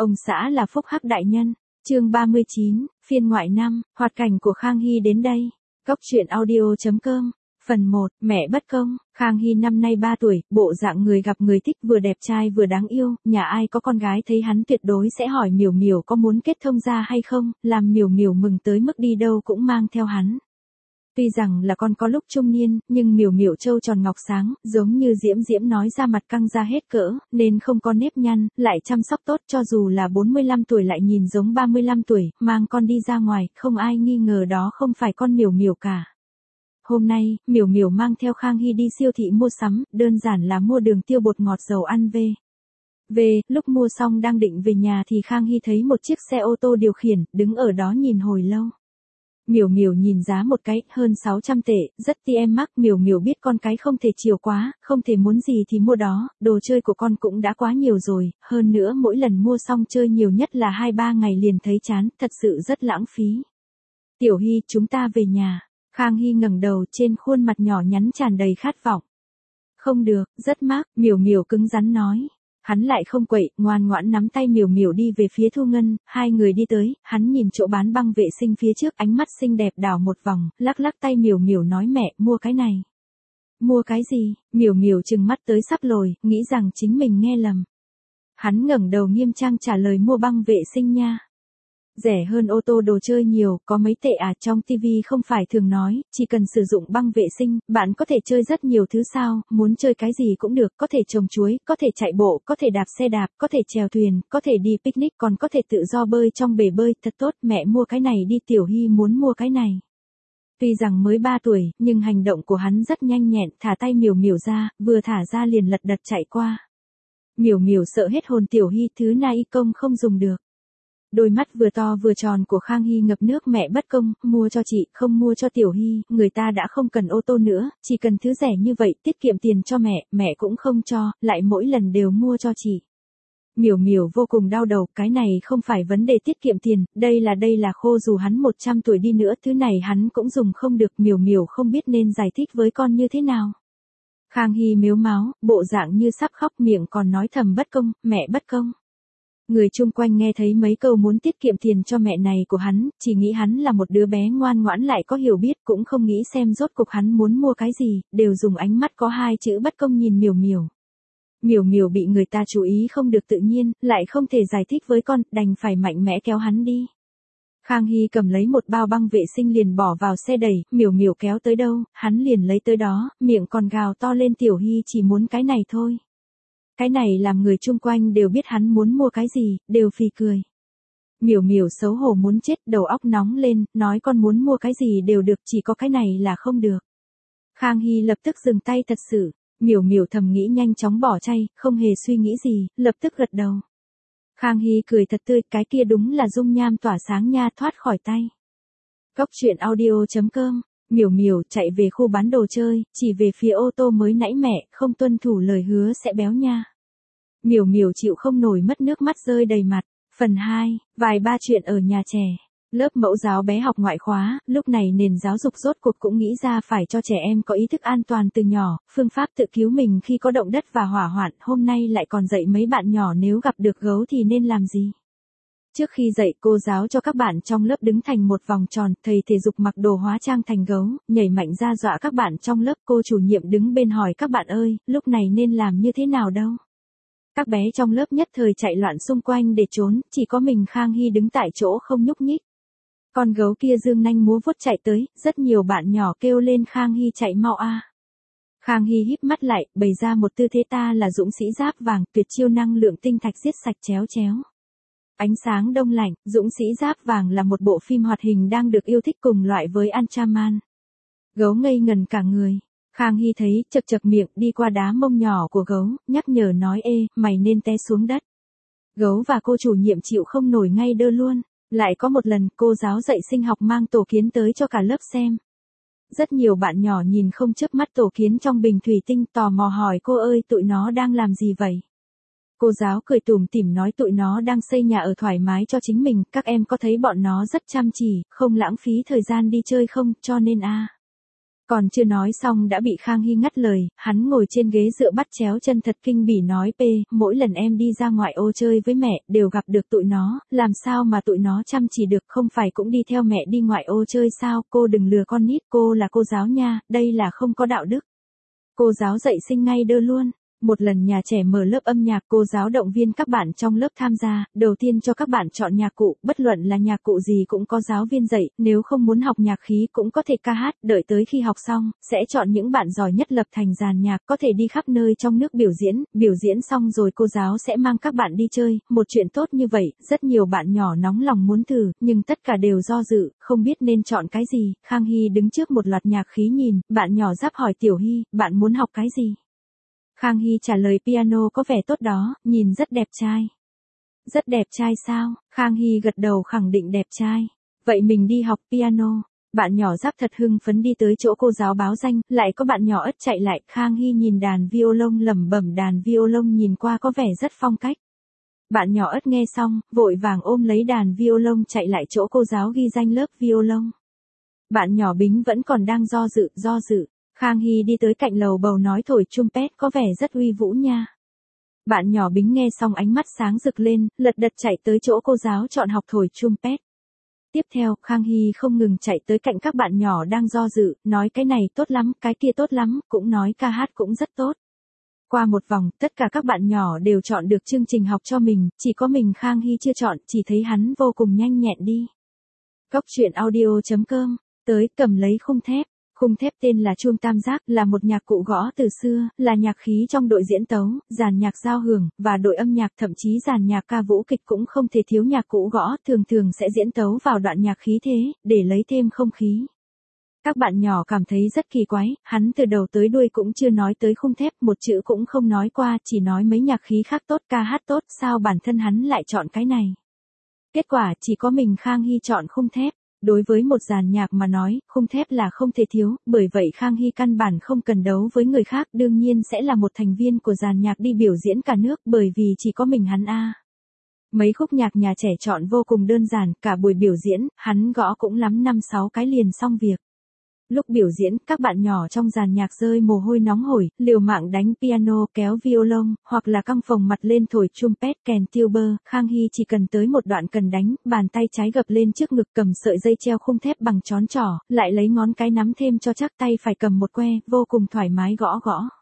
Ông xã là phúc hắc đại nhân. Chương 39, phiên ngoại năm, hoạt cảnh của Khang Hy đến đây. Cốc truyện audio.com. Phần 1, mẹ bất công. Khang Hy năm nay 3 tuổi, bộ dạng người gặp người thích, vừa đẹp trai vừa đáng yêu, nhà ai có con gái thấy hắn tuyệt đối sẽ hỏi Miểu Miểu có muốn kết thông gia hay không, làm Miểu Miểu mừng tới mức đi đâu cũng mang theo hắn. Tuy rằng là con có lúc trung niên, nhưng Miểu Miểu trâu tròn ngọc sáng, giống như Diễm Diễm nói ra mặt căng ra hết cỡ, nên không có nếp nhăn, lại chăm sóc tốt, cho dù là 45 tuổi lại nhìn giống 35 tuổi, mang con đi ra ngoài, không ai nghi ngờ đó không phải con Miểu Miểu cả. Hôm nay, Miểu Miểu mang theo Khang Hy đi siêu thị mua sắm, đơn giản là mua đường tiêu bột ngọt dầu ăn về, lúc mua xong đang định về nhà thì Khang Hy thấy một chiếc xe ô tô điều khiển, đứng ở đó nhìn hồi lâu. Miểu Miểu nhìn giá một cái, hơn 600 tệ, rất TM mắc. Miểu Miểu biết con cái không thể chiều quá, không thể muốn gì thì mua đó, đồ chơi của con cũng đã quá nhiều rồi, hơn nữa mỗi lần mua xong chơi nhiều nhất là 2-3 ngày liền thấy chán, thật sự rất lãng phí. Tiểu Hy, chúng ta về nhà. Khang Hy ngẩng đầu, trên khuôn mặt nhỏ nhắn tràn đầy khát vọng. Không được, rất mắc. Miểu Miểu cứng rắn nói. Hắn lại không quậy, ngoan ngoãn nắm tay Miểu Miểu đi về phía Thu Ngân, hai người đi tới, hắn nhìn chỗ bán băng vệ sinh phía trước, ánh mắt xinh đẹp đảo một vòng, lắc lắc tay Miểu Miểu nói mẹ, mua cái này. Mua cái gì? Miểu Miểu trừng mắt tới sắp lồi, nghĩ rằng chính mình nghe lầm. Hắn ngẩng đầu nghiêm trang trả lời mua băng vệ sinh nha. Rẻ hơn ô tô đồ chơi nhiều, có mấy tệ à, trong TV không phải thường nói, chỉ cần sử dụng băng vệ sinh, bạn có thể chơi rất nhiều thứ sao, muốn chơi cái gì cũng được, có thể trồng chuối, có thể chạy bộ, có thể đạp xe đạp, có thể chèo thuyền, có thể đi picnic, còn có thể tự do bơi trong bể bơi, thật tốt, mẹ mua cái này đi. Tiểu Hy muốn mua cái này. Tuy rằng mới 3 tuổi, nhưng hành động của hắn rất nhanh nhẹn, thả tay Miểu Miểu ra, vừa thả ra liền lật đật chạy qua. Miểu Miểu sợ hết hồn. Tiểu Hy, thứ này công không dùng được. Đôi mắt vừa to vừa tròn của Khang Hy ngập nước. Mẹ bất công, mua cho chị, không mua cho Tiểu Hy, người ta đã không cần ô tô nữa, chỉ cần thứ rẻ như vậy, tiết kiệm tiền cho mẹ cũng không cho, lại mỗi lần đều mua cho chị. Miểu Miểu vô cùng đau đầu, cái này không phải vấn đề tiết kiệm tiền, đây là khô, dù hắn 100 tuổi đi nữa, thứ này hắn cũng dùng không được. Miểu Miểu không biết nên giải thích với con như thế nào. Khang Hy mếu máo, bộ dạng như sắp khóc, miệng còn nói thầm bất công, mẹ bất công. Người chung quanh nghe thấy mấy câu muốn tiết kiệm tiền cho mẹ này của hắn, chỉ nghĩ hắn là một đứa bé ngoan ngoãn lại có hiểu biết, cũng không nghĩ xem rốt cuộc hắn muốn mua cái gì, đều dùng ánh mắt có 2 chữ bất công nhìn Miểu Miểu. Miểu Miểu bị người ta chú ý không được tự nhiên, lại không thể giải thích với con, đành phải mạnh mẽ kéo hắn đi. Khang Hy cầm lấy một bao băng vệ sinh liền bỏ vào xe đẩy, Miểu Miểu kéo tới đâu, hắn liền lấy tới đó, miệng còn gào to lên. Tiểu Hy chỉ muốn cái này thôi. Cái này làm người chung quanh đều biết hắn muốn mua cái gì, đều phì cười. Miểu Miểu xấu hổ muốn chết, đầu óc nóng lên, nói con muốn mua cái gì đều được, chỉ có cái này là không được. Khang Hy lập tức dừng tay thật sự. Miểu Miểu thầm nghĩ nhanh chóng bỏ chay, không hề suy nghĩ gì, lập tức gật đầu. Khang Hy cười thật tươi, cái kia đúng là dung nham tỏa sáng nha, thoát khỏi tay. Cốc truyện audio.com. Miểu Miểu chạy về khu bán đồ chơi, chỉ về phía ô tô mới nãy mẹ, không tuân thủ lời hứa sẽ béo nha. Miểu Miểu chịu không nổi, mất nước mắt rơi đầy mặt. Phần 2, vài ba chuyện ở nhà trẻ. Lớp mẫu giáo bé học ngoại khóa, lúc này nền giáo dục rốt cuộc cũng nghĩ ra phải cho trẻ em có ý thức an toàn từ nhỏ, phương pháp tự cứu mình khi có động đất và hỏa hoạn, hôm nay lại còn dạy mấy bạn nhỏ nếu gặp được gấu thì nên làm gì. Trước khi dạy, cô giáo cho các bạn trong lớp đứng thành một vòng tròn, thầy thể dục mặc đồ hóa trang thành gấu, nhảy mạnh ra dọa các bạn trong lớp. Cô chủ nhiệm đứng bên hỏi các bạn ơi, lúc này nên làm như thế nào đâu. Các bé trong lớp nhất thời chạy loạn xung quanh để trốn, chỉ có mình Khang Hy đứng tại chỗ không nhúc nhích. Con gấu kia dương nanh múa vuốt chạy tới, rất nhiều bạn nhỏ kêu lên Khang Hy chạy mau a. Khang Hy híp mắt lại, bày ra một tư thế ta là dũng sĩ giáp vàng, tuyệt chiêu năng lượng tinh thạch giết sạch chéo chéo. Ánh sáng đông lạnh, dũng sĩ giáp vàng là một bộ phim hoạt hình đang được yêu thích cùng loại với Ultraman. Gấu ngây ngần cả người. Khang Hy thấy, chật chật miệng, đi qua đá mông nhỏ của gấu, nhắc nhở nói ê, mày nên té xuống đất. Gấu và cô chủ nhiệm chịu không nổi ngay đơ luôn. Lại có một lần, cô giáo dạy sinh học mang tổ kiến tới cho cả lớp xem. Rất nhiều bạn nhỏ nhìn không chớp mắt tổ kiến trong bình thủy tinh, tò mò hỏi cô ơi, tụi nó đang làm gì vậy? Cô giáo cười tủm tỉm nói tụi nó đang xây nhà ở thoải mái cho chính mình, các em có thấy bọn nó rất chăm chỉ, không lãng phí thời gian đi chơi không, cho nên Còn chưa nói xong đã bị Khang Hy ngắt lời, hắn ngồi trên ghế dựa bắt chéo chân thật kinh bỉ nói mỗi lần em đi ra ngoại ô chơi với mẹ, đều gặp được tụi nó, làm sao mà tụi nó chăm chỉ được, không phải cũng đi theo mẹ đi ngoại ô chơi sao, cô đừng lừa con nít, cô là cô giáo nha, đây là không có đạo đức. Cô giáo dạy sinh ngay đơ luôn. Một lần nhà trẻ mở lớp âm nhạc, cô giáo động viên các bạn trong lớp tham gia, đầu tiên cho các bạn chọn nhạc cụ, bất luận là nhạc cụ gì cũng có giáo viên dạy, nếu không muốn học nhạc khí cũng có thể ca hát, đợi tới khi học xong, sẽ chọn những bạn giỏi nhất lập thành dàn nhạc, có thể đi khắp nơi trong nước biểu diễn xong rồi cô giáo sẽ mang các bạn đi chơi, một chuyện tốt như vậy, rất nhiều bạn nhỏ nóng lòng muốn thử, nhưng tất cả đều do dự, không biết nên chọn cái gì. Khang Hy đứng trước một loạt nhạc khí nhìn, bạn nhỏ giáp hỏi Tiểu Hy, bạn muốn học cái gì? Khang Hy trả lời piano có vẻ tốt đó, nhìn rất đẹp trai. Rất đẹp trai sao? Khang Hy gật đầu khẳng định đẹp trai. Vậy mình đi học piano. Bạn nhỏ giáp thật hưng phấn đi tới chỗ cô giáo báo danh, lại có bạn nhỏ Ất chạy lại. Khang Hy nhìn đàn violon lẩm bẩm, đàn violon nhìn qua có vẻ rất phong cách. Bạn nhỏ Ất nghe xong, vội vàng ôm lấy đàn violon chạy lại chỗ cô giáo ghi danh lớp violon. Bạn nhỏ Bính vẫn còn đang do dự. Khang Hy đi tới cạnh lầu bầu nói thổi trumpet có vẻ rất uy vũ nha. Bạn nhỏ Bính nghe xong ánh mắt sáng rực lên, lật đật chạy tới chỗ cô giáo chọn học thổi trumpet. Tiếp theo, Khang Hy không ngừng chạy tới cạnh các bạn nhỏ đang do dự, nói cái này tốt lắm, cái kia tốt lắm, cũng nói ca hát cũng rất tốt. Qua một vòng, tất cả các bạn nhỏ đều chọn được chương trình học cho mình, chỉ có mình Khang Hy chưa chọn, chỉ thấy hắn vô cùng nhanh nhẹn đi. Cốc truyện audio.com, tới cầm lấy khung thép. Khung thép tên là chuông tam giác, là một nhạc cụ gõ từ xưa, là nhạc khí trong đội diễn tấu, dàn nhạc giao hưởng, và đội âm nhạc, thậm chí dàn nhạc ca vũ kịch cũng không thể thiếu nhạc cụ gõ, thường sẽ diễn tấu vào đoạn nhạc khí thế, để lấy thêm không khí. Các bạn nhỏ cảm thấy rất kỳ quái, hắn từ đầu tới đuôi cũng chưa nói tới khung thép, một chữ cũng không nói qua, chỉ nói mấy nhạc khí khác tốt, ca hát tốt, sao bản thân hắn lại chọn cái này. Kết quả chỉ có mình Khang Hy chọn khung thép. Đối với một dàn nhạc mà nói, khung thép là không thể thiếu, bởi vậy Khang Hy căn bản không cần đấu với người khác, đương nhiên sẽ là một thành viên của dàn nhạc đi biểu diễn cả nước, bởi vì chỉ có mình hắn a. Mấy khúc nhạc nhà trẻ chọn vô cùng đơn giản, cả buổi biểu diễn, hắn gõ cũng lắm 5-6 cái liền xong việc. Lúc biểu diễn, các bạn nhỏ trong dàn nhạc rơi mồ hôi nóng hổi, liều mạng đánh piano, kéo violon, hoặc là căng phồng mặt lên thổi trumpet, kèn tuba. Khang Hy chỉ cần tới một đoạn cần đánh, bàn tay trái gập lên trước ngực cầm sợi dây treo khung thép bằng trón trỏ, lại lấy ngón cái nắm thêm cho chắc, tay phải cầm một que, vô cùng thoải mái gõ.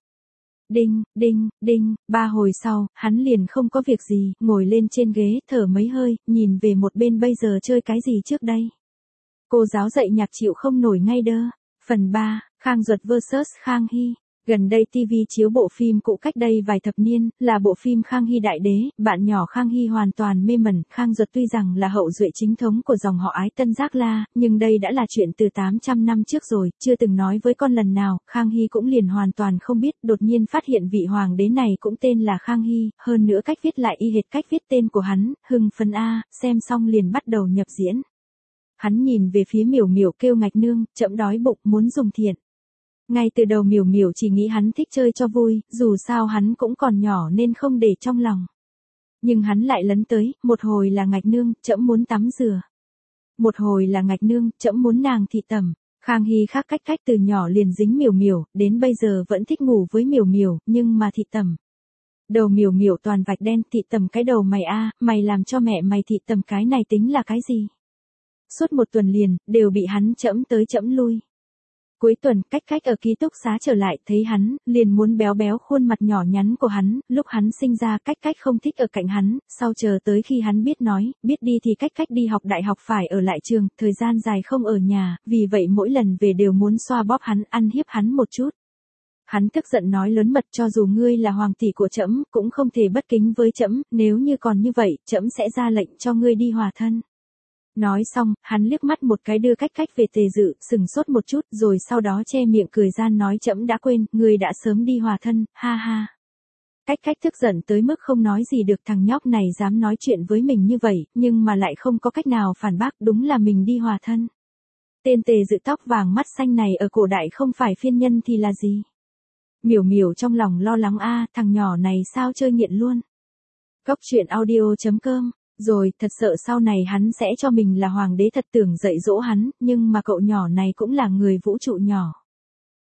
Đinh, đinh, đinh, 3 hồi sau, hắn liền không có việc gì, ngồi lên trên ghế, thở mấy hơi, nhìn về một bên bây giờ chơi cái gì trước đây. Cô giáo dạy nhạc chịu không nổi ngay đơ. Phần 3, Khang Duật vs Khang Hy. Gần đây TV chiếu bộ phim cũ cách đây vài thập niên, là bộ phim Khang Hy Đại Đế, bạn nhỏ Khang Hy hoàn toàn mê mẩn. Khang Duật tuy rằng là hậu duệ chính thống của dòng họ Ái Tân Giác La, nhưng đây đã là chuyện từ 800 năm trước rồi, chưa từng nói với con lần nào, Khang Hy cũng liền hoàn toàn không biết, đột nhiên phát hiện vị hoàng đế này cũng tên là Khang Hy, hơn nữa cách viết lại y hệt cách viết tên của hắn, hưng phấn a, xem xong liền bắt đầu nhập diễn. Hắn nhìn về phía Miểu Miểu kêu ngạch nương, trẫm đói bụng muốn dùng thiện. Ngay từ đầu Miểu Miểu chỉ nghĩ hắn thích chơi cho vui, dù sao hắn cũng còn nhỏ nên không để trong lòng. Nhưng hắn lại lấn tới, một hồi là ngạch nương, trẫm muốn tắm rửa. Một hồi là ngạch nương, trẫm muốn nàng thị tẩm. Khang Hy khác cách từ nhỏ liền dính Miểu Miểu, đến bây giờ vẫn thích ngủ với Miểu Miểu, nhưng mà thị tẩm. Đầu Miểu Miểu toàn vạch đen, thị tẩm cái đầu mày a, mày làm cho mẹ mày thị tẩm cái này tính là cái gì? Suốt một tuần liền, đều bị hắn trẫm tới trẫm lui. Cuối tuần, cách ở ký túc xá trở lại, thấy hắn, liền muốn béo khuôn mặt nhỏ nhắn của hắn, lúc hắn sinh ra cách không thích ở cạnh hắn, sau chờ tới khi hắn biết nói, biết đi thì cách đi học đại học phải ở lại trường, thời gian dài không ở nhà, vì vậy mỗi lần về đều muốn xoa bóp hắn, ăn hiếp hắn một chút. Hắn tức giận nói lớn mật, cho dù ngươi là hoàng tỷ của trẫm, cũng không thể bất kính với trẫm, nếu như còn như vậy, trẫm sẽ ra lệnh cho ngươi đi hòa thân. Nói xong, hắn liếc mắt một cái đưa cách về Tề Dự, sừng sốt một chút, rồi sau đó che miệng cười gian nói trẫm đã quên, ngươi đã sớm đi hòa thân, ha ha. Cách tức giận tới mức không nói gì được, thằng nhóc này dám nói chuyện với mình như vậy, nhưng mà lại không có cách nào phản bác, đúng là mình đi hòa thân. Tên Tề Dự tóc vàng mắt xanh này ở cổ đại không phải phiên nhân thì là gì? Miểu Miểu trong lòng lo lắng thằng nhỏ này sao chơi nghiện luôn. Cốc truyện audio.com. Rồi, thật sợ sau này hắn sẽ cho mình là hoàng đế thật, tưởng dạy dỗ hắn, nhưng mà cậu nhỏ này cũng là người vũ trụ nhỏ.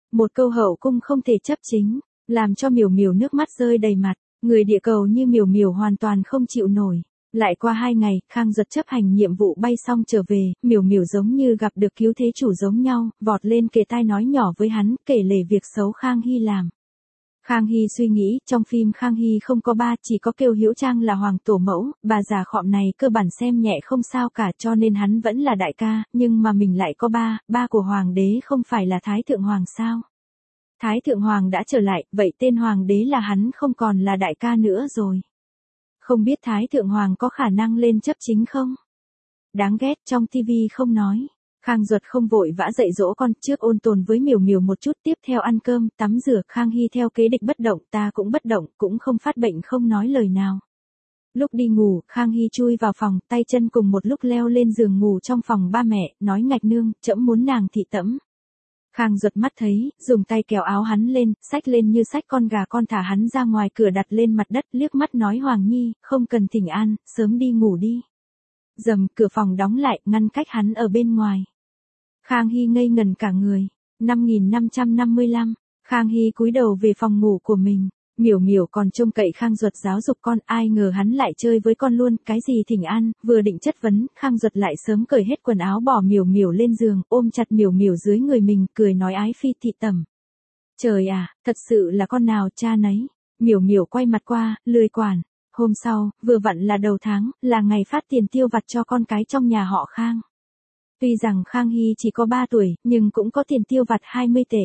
Một câu hậu cung không thể chấp chính, làm cho Miểu Miểu nước mắt rơi đầy mặt, người địa cầu như Miểu Miểu hoàn toàn không chịu nổi. Lại qua 2 ngày, Khang Duật chấp hành nhiệm vụ bay xong trở về, Miểu Miểu giống như gặp được cứu thế chủ giống nhau, vọt lên kề tai nói nhỏ với hắn, kể lể việc xấu Khang Hy làm. Khang Hy suy nghĩ, trong phim Khang Hy không có ba, chỉ có Kiều Hữu Trang là hoàng tổ mẫu, bà già khọm này cơ bản xem nhẹ không sao cả, cho nên hắn vẫn là đại ca, nhưng mà mình lại có ba, ba của hoàng đế không phải là Thái Thượng Hoàng sao? Thái Thượng Hoàng đã trở lại, vậy tên hoàng đế là hắn không còn là đại ca nữa rồi. Không biết Thái Thượng Hoàng có khả năng lên chấp chính không? Đáng ghét, trong tivi không nói. Khang Duật không vội vã dạy dỗ con, trước ôn tồn với Miểu Miểu một chút, tiếp theo ăn cơm, tắm rửa, Khang Hy theo kế địch bất động, ta cũng bất động, cũng không phát bệnh không nói lời nào. Lúc đi ngủ, Khang Hy chui vào phòng, tay chân cùng một lúc leo lên giường ngủ trong phòng ba mẹ, nói ngạch nương, trẫm muốn nàng thị tẫm. Khang Duật mắt thấy, dùng tay kéo áo hắn lên, xách lên như xách con gà con thả hắn ra ngoài cửa đặt lên mặt đất, liếc mắt nói Hoàng Nhi, không cần thỉnh an, sớm đi ngủ đi. Dầm, cửa phòng đóng lại, ngăn cách hắn ở bên ngoài. Khang Hy ngây ngần cả người. 5555, Khang Hy cúi đầu về phòng ngủ của mình. Miểu Miểu còn trông cậy Khang Duật giáo dục con, ai ngờ hắn lại chơi với con luôn, cái gì thỉnh an, vừa định chất vấn, Khang Duật lại sớm cởi hết quần áo bỏ Miểu Miểu lên giường, ôm chặt Miểu Miểu dưới người mình, cười nói ái phi thị tẩm. Trời à, thật sự là con nào cha nấy. Miểu Miểu quay mặt qua, lười quản. Hôm sau, vừa vặn là đầu tháng, là ngày phát tiền tiêu vặt cho con cái trong nhà họ Khang. Tuy rằng Khang Hy chỉ có 3 tuổi, nhưng cũng có tiền tiêu vặt 20 tể.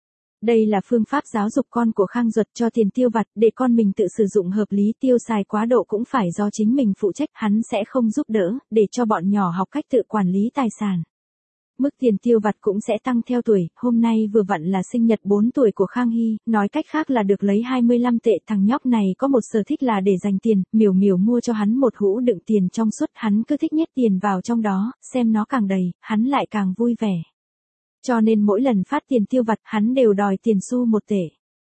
Đây là phương pháp giáo dục con của Khang Duật, cho tiền tiêu vặt, để con mình tự sử dụng hợp lý, tiêu xài quá độ cũng phải do chính mình phụ trách, hắn sẽ không giúp đỡ, để cho bọn nhỏ học cách tự quản lý tài sản. Mức tiền tiêu vặt cũng sẽ tăng theo tuổi, hôm nay vừa vặn là sinh nhật 4 tuổi của Khang Hy, nói cách khác là được lấy 25 tệ, thằng nhóc này có một sở thích là để dành tiền, Miểu Miểu mua cho hắn một hũ đựng tiền trong suốt, hắn cứ thích nhét tiền vào trong đó, xem nó càng đầy, hắn lại càng vui vẻ. Cho nên mỗi lần phát tiền tiêu vặt, hắn đều đòi tiền xu 1 tể.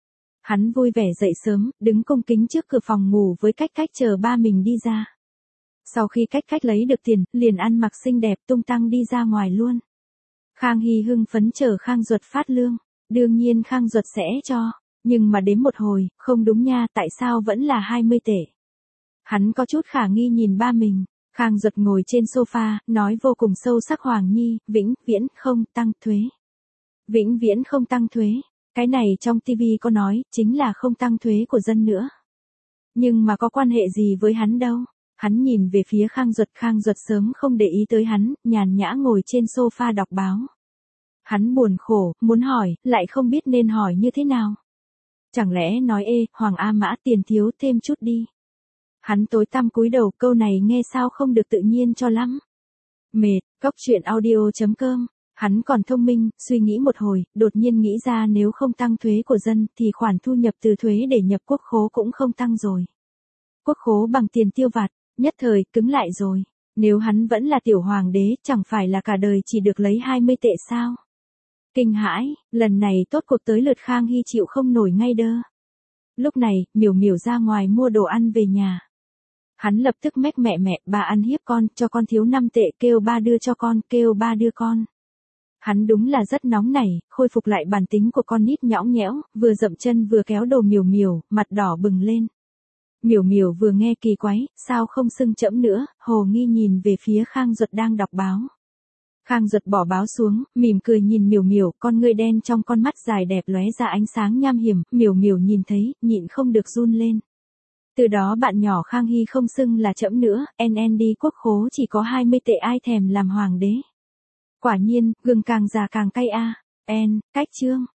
Hắn vui vẻ dậy sớm, đứng cung kính trước cửa phòng ngủ với Cách Cách chờ ba mình đi ra. Sau khi Cách Cách lấy được tiền, liền ăn mặc xinh đẹp tung tăng đi ra ngoài luôn. Khang Hy hưng phấn chờ Khang Duật phát lương, đương nhiên Khang Duật sẽ cho, nhưng mà đến một hồi, không đúng nha, tại sao vẫn là 20 tể. Hắn có chút khả nghi nhìn ba mình, Khang Duật ngồi trên sofa, nói vô cùng sâu sắc Hoàng Nhi, vĩnh viễn không tăng thuế. Vĩnh viễn không tăng thuế, cái này trong tivi có nói, chính là không tăng thuế của dân nữa. Nhưng mà có quan hệ gì với hắn đâu. Hắn nhìn về phía Khang Duật sớm không để ý tới hắn, nhàn nhã ngồi trên sofa đọc báo. Hắn buồn khổ, muốn hỏi, lại không biết nên hỏi như thế nào. Chẳng lẽ nói Hoàng A Mã tiền thiếu thêm chút đi. Hắn tối tăm cúi đầu, câu này nghe sao không được tự nhiên cho lắm. Mệt, Cóc Truyện Audio.com. Hắn còn thông minh, suy nghĩ một hồi, đột nhiên nghĩ ra nếu không tăng thuế của dân thì khoản thu nhập từ thuế để nhập quốc khố cũng không tăng rồi. Quốc khố bằng tiền tiêu vặt, nhất thời cứng lại rồi. Nếu hắn vẫn là tiểu hoàng đế, chẳng phải là cả đời chỉ được lấy 20 tệ sao? Kinh hãi, lần này tốt cuộc tới lượt Khang Hy chịu không nổi ngay đơ. Lúc này, Miểu Miểu ra ngoài mua đồ ăn về nhà. Hắn lập tức mách mẹ, bà ăn hiếp con, cho con thiếu 5 tệ, kêu ba đưa cho con, kêu ba đưa con. Hắn đúng là rất nóng nảy, khôi phục lại bản tính của con nít nhõng nhẽo, vừa dậm chân vừa kéo đồ Miểu Miểu, mặt đỏ bừng lên. Miểu Miểu vừa nghe kỳ quái, sao không xưng trẫm nữa, hồ nghi nhìn về phía Khang Duật đang đọc báo. Khang Duật bỏ báo xuống, mỉm cười nhìn Miểu Miểu, con ngươi đen trong con mắt dài đẹp lóe ra ánh sáng nham hiểm, Miểu Miểu nhìn thấy, nhịn không được run lên. Từ đó bạn nhỏ Khang Hy không xưng là trẫm nữa, đi quốc khố chỉ có 20 tệ, ai thèm làm hoàng đế. Quả nhiên, gừng càng già càng cay a. Cách chương